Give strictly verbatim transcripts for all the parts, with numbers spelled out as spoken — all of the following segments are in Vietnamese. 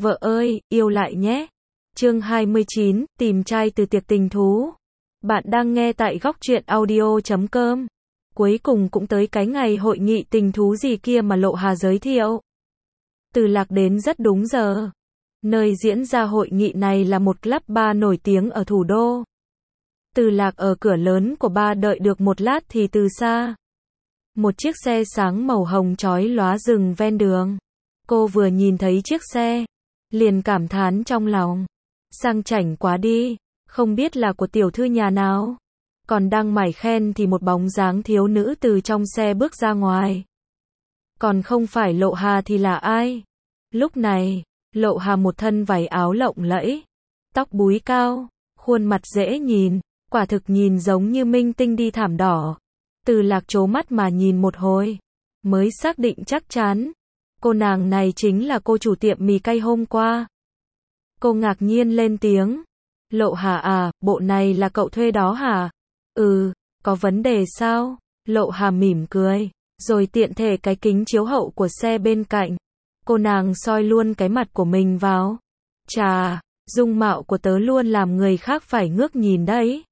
Vợ ơi, yêu lại nhé. Chương hai mươi chín, tìm trai từ tiệc tình thú. Bạn đang nghe tại góc truyện audio chấm com. Cuối cùng cũng tới cái ngày hội nghị tình thú gì kia mà Lộ Hà giới thiệu. Từ Lạc đến rất đúng giờ. Nơi diễn ra hội nghị này là một club bar nổi tiếng ở thủ đô. Từ Lạc ở cửa lớn của bar đợi được một lát thì từ xa, một chiếc xe sáng màu hồng chói lóa dừng ven đường. Cô vừa nhìn thấy chiếc xe, liền cảm thán trong lòng. Sang chảnh quá đi, không biết là của tiểu thư nhà nào. Còn đang mải khen thì một bóng dáng thiếu nữ từ trong xe bước ra ngoài. Còn không phải Lộ Hà thì là ai? Lúc này, Lộ Hà một thân váy áo lộng lẫy, tóc búi cao, khuôn mặt dễ nhìn, quả thực nhìn giống như minh tinh đi thảm đỏ. Từ Lạc trố mắt mà nhìn một hồi, mới xác định chắc chắn. Cô nàng này chính là cô chủ tiệm mì cay hôm qua. Cô ngạc nhiên lên tiếng. Lộ Hà à, bộ này là cậu thuê đó hả? Ừ, có vấn đề sao? Lộ Hà mỉm cười, rồi tiện thể cái kính chiếu hậu của xe bên cạnh. Cô nàng soi luôn cái mặt của mình vào. Chà, dung mạo của tớ luôn làm người khác phải ngước nhìn đấy.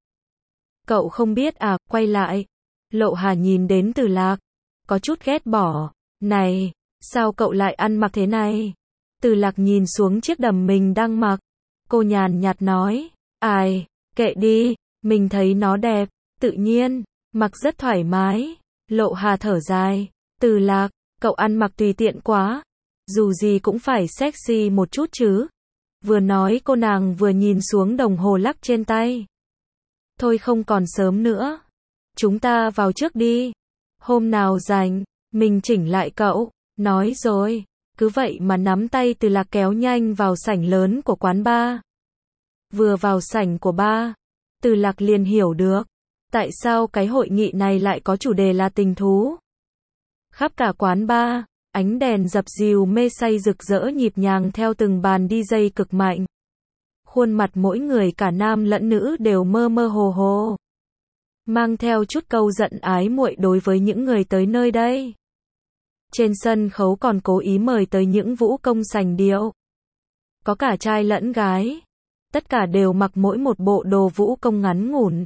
Cậu không biết à, quay lại. Lộ Hà nhìn đến Từ Lạc, có chút ghét bỏ. Này, sao cậu lại ăn mặc thế này? Từ Lạc nhìn xuống chiếc đầm mình đang mặc. Cô nhàn nhạt nói, ai, kệ đi, mình thấy nó đẹp, tự nhiên, mặc rất thoải mái. Lộ Hà thở dài, Từ Lạc, cậu ăn mặc tùy tiện quá. Dù gì cũng phải sexy một chút chứ. Vừa nói cô nàng vừa nhìn xuống đồng hồ lắc trên tay. Thôi không còn sớm nữa. Chúng ta vào trước đi. Hôm nào rảnh, mình chỉnh lại cậu. Nói rồi, cứ vậy mà nắm tay Từ Lạc kéo nhanh vào sảnh lớn của quán bar. Vừa vào sảnh của bar, Từ Lạc liền hiểu được, tại sao cái hội nghị này lại có chủ đề là tình thú. Khắp cả quán bar, ánh đèn dập dìu mê say rực rỡ nhịp nhàng theo từng bàn đi giây cực mạnh. Khuôn mặt mỗi người cả nam lẫn nữ đều mơ mơ hồ hồ, mang theo chút câu giận ái muội đối với những người tới nơi đây. Trên sân khấu còn cố ý mời tới những vũ công sành điệu. Có cả trai lẫn gái. Tất cả đều mặc mỗi một bộ đồ vũ công ngắn ngủn.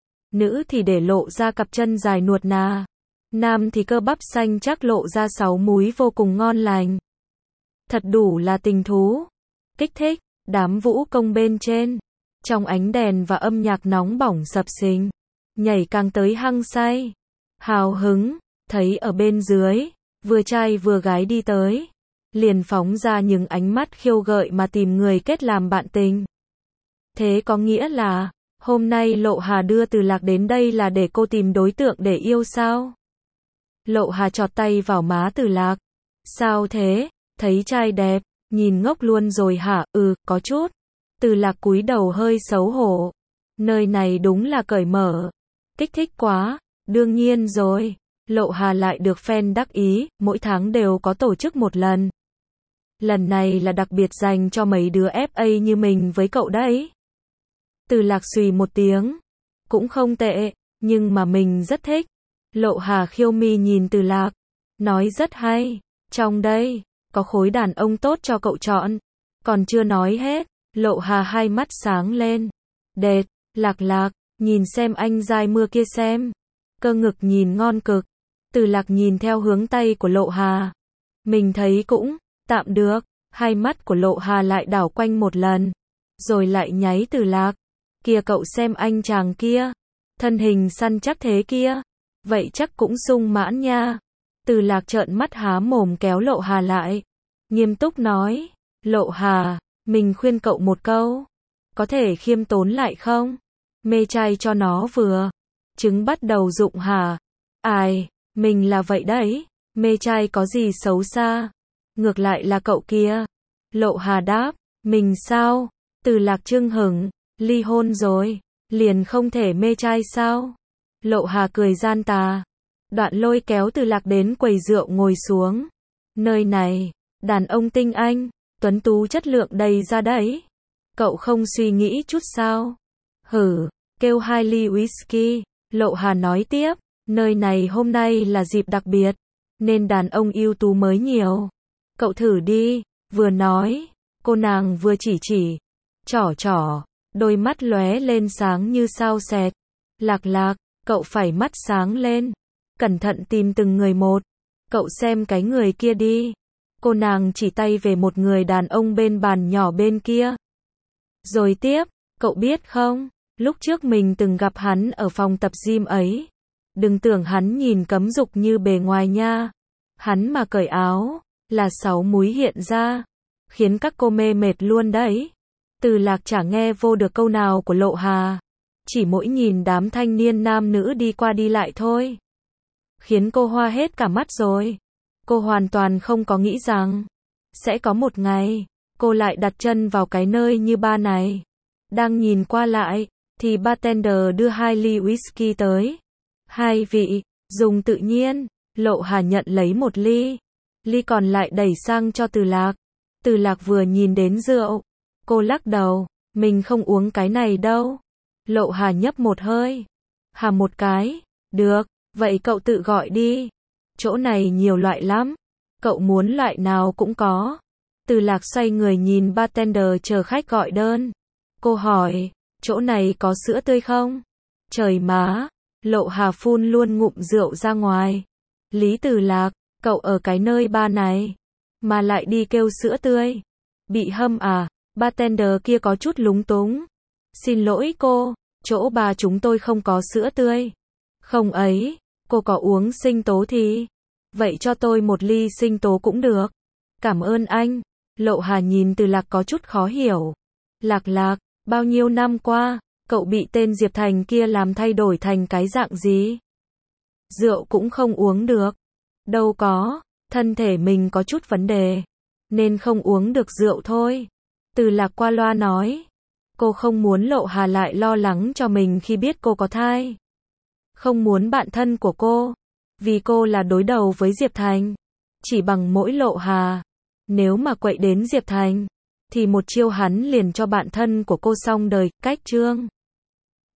Nữ thì để lộ ra cặp chân dài nuột nà. Nam thì cơ bắp xanh chắc lộ ra sáu múi vô cùng ngon lành. Thật đủ là tình thú. Kích thích, đám vũ công bên trên. Trong ánh đèn và âm nhạc nóng bỏng sập sình. Nhảy càng tới hăng say. Hào hứng, thấy ở bên dưới. Vừa trai vừa gái đi tới, liền phóng ra những ánh mắt khiêu gợi mà tìm người kết làm bạn tình. Thế có nghĩa là, hôm nay Lộ Hà đưa Từ Lạc đến đây là để cô tìm đối tượng để yêu sao? Lộ Hà chọt tay vào má Từ Lạc. Sao thế? Thấy trai đẹp, nhìn ngốc luôn rồi hả? Ừ, có chút. Từ Lạc cúi đầu hơi xấu hổ. Nơi này đúng là cởi mở. Kích thích quá, đương nhiên rồi. Lộ Hà lại được fan đắc ý, mỗi tháng đều có tổ chức một lần. Lần này là đặc biệt dành cho mấy đứa ép a như mình với cậu đấy. Từ Lạc xùy một tiếng. Cũng không tệ, nhưng mà mình rất thích. Lộ Hà khiêu mi nhìn Từ Lạc. Nói rất hay. Trong đây, có khối đàn ông tốt cho cậu chọn. Còn chưa nói hết. Lộ Hà hai mắt sáng lên. Đệt, Lạc Lạc, nhìn xem anh dai mưa kia xem. Cơ ngực nhìn ngon cực. Từ Lạc nhìn theo hướng tay của Lộ Hà. Mình thấy cũng tạm được. Hai mắt của Lộ Hà lại đảo quanh một lần, rồi lại nháy Từ Lạc. Kìa cậu xem anh chàng kia, thân hình săn chắc thế kia, vậy chắc cũng sung mãn nha. Từ Lạc trợn mắt há mồm kéo Lộ Hà lại, nghiêm túc nói, Lộ Hà, mình khuyên cậu một câu, có thể khiêm tốn lại không? Mê trai cho nó vừa, trứng bắt đầu rụng hả? Ai, mình là vậy đấy, mê trai có gì xấu xa, ngược lại là cậu kia. Lộ Hà đáp, mình sao? Từ Lạc chưng hửng, ly hôn rồi, liền không thể mê trai sao? Lộ Hà cười gian tà, đoạn lôi kéo Từ Lạc đến quầy rượu ngồi xuống. Nơi này, đàn ông tinh anh, tuấn tú chất lượng đầy ra đấy. Cậu không suy nghĩ chút sao? Hử, kêu hai ly whisky. Lộ Hà nói tiếp, nơi này hôm nay là dịp đặc biệt, nên đàn ông ưu tú mới nhiều. Cậu thử đi. Vừa nói, Cô nàng vừa chỉ chỉ, trỏ trỏ, đôi mắt lóe lên sáng như sao sệt. Lạc Lạc, cậu phải mắt sáng lên. Cẩn thận tìm từng người một. Cậu xem cái người kia đi. Cô nàng chỉ tay về một người đàn ông bên bàn nhỏ bên kia. Rồi tiếp, cậu biết không, lúc trước mình từng gặp hắn ở phòng tập gym ấy. Đừng tưởng hắn nhìn cấm dục như bề ngoài nha. Hắn mà cởi áo, là sáu múi hiện ra. Khiến các cô mê mệt luôn đấy. Từ Lạc chả nghe vô được câu nào của Lộ Hà. Chỉ mỗi nhìn đám thanh niên nam nữ đi qua đi lại thôi. Khiến cô hoa hết cả mắt rồi. Cô hoàn toàn không có nghĩ rằng sẽ có một ngày cô lại đặt chân vào cái nơi như ba này. Đang nhìn qua lại thì bartender đưa hai ly whisky tới. Hai vị, dùng tự nhiên. Lộ Hà nhận lấy một ly. Ly còn lại đẩy sang cho Từ Lạc. Từ Lạc vừa nhìn đến rượu, cô lắc đầu, mình không uống cái này đâu. Lộ Hà nhấp một hơi. Hà một cái, được, vậy cậu tự gọi đi. Chỗ này nhiều loại lắm. Cậu muốn loại nào cũng có. Từ Lạc xoay người nhìn bartender chờ khách gọi đơn. Cô hỏi, chỗ này có sữa tươi không? Trời má, Lộ Hà phun luôn ngụm rượu ra ngoài. Lý Từ Lạc, cậu ở cái nơi ba này, mà lại đi kêu sữa tươi. Bị hâm à? Bartender kia có chút lúng túng. Xin lỗi cô, chỗ bà chúng tôi không có sữa tươi. Không ấy, cô có uống sinh tố thì... Vậy cho tôi một ly sinh tố cũng được. Cảm ơn anh. Lộ Hà nhìn Từ Lạc có chút khó hiểu. Lạc Lạc, bao nhiêu năm qua, cậu bị tên Diệp Thành kia làm thay đổi thành cái dạng gì? Rượu cũng không uống được. Đâu có, thân thể mình có chút vấn đề, nên không uống được rượu thôi. Từ Lạc qua loa nói. Cô không muốn Lộ Hà lại lo lắng cho mình khi biết cô có thai. Không muốn bạn thân của cô, vì cô là đối đầu với Diệp Thành, chỉ bằng mỗi Lộ Hà. Nếu mà quậy đến Diệp Thành, thì một chiêu hắn liền cho bạn thân của cô xong đời, cách chương.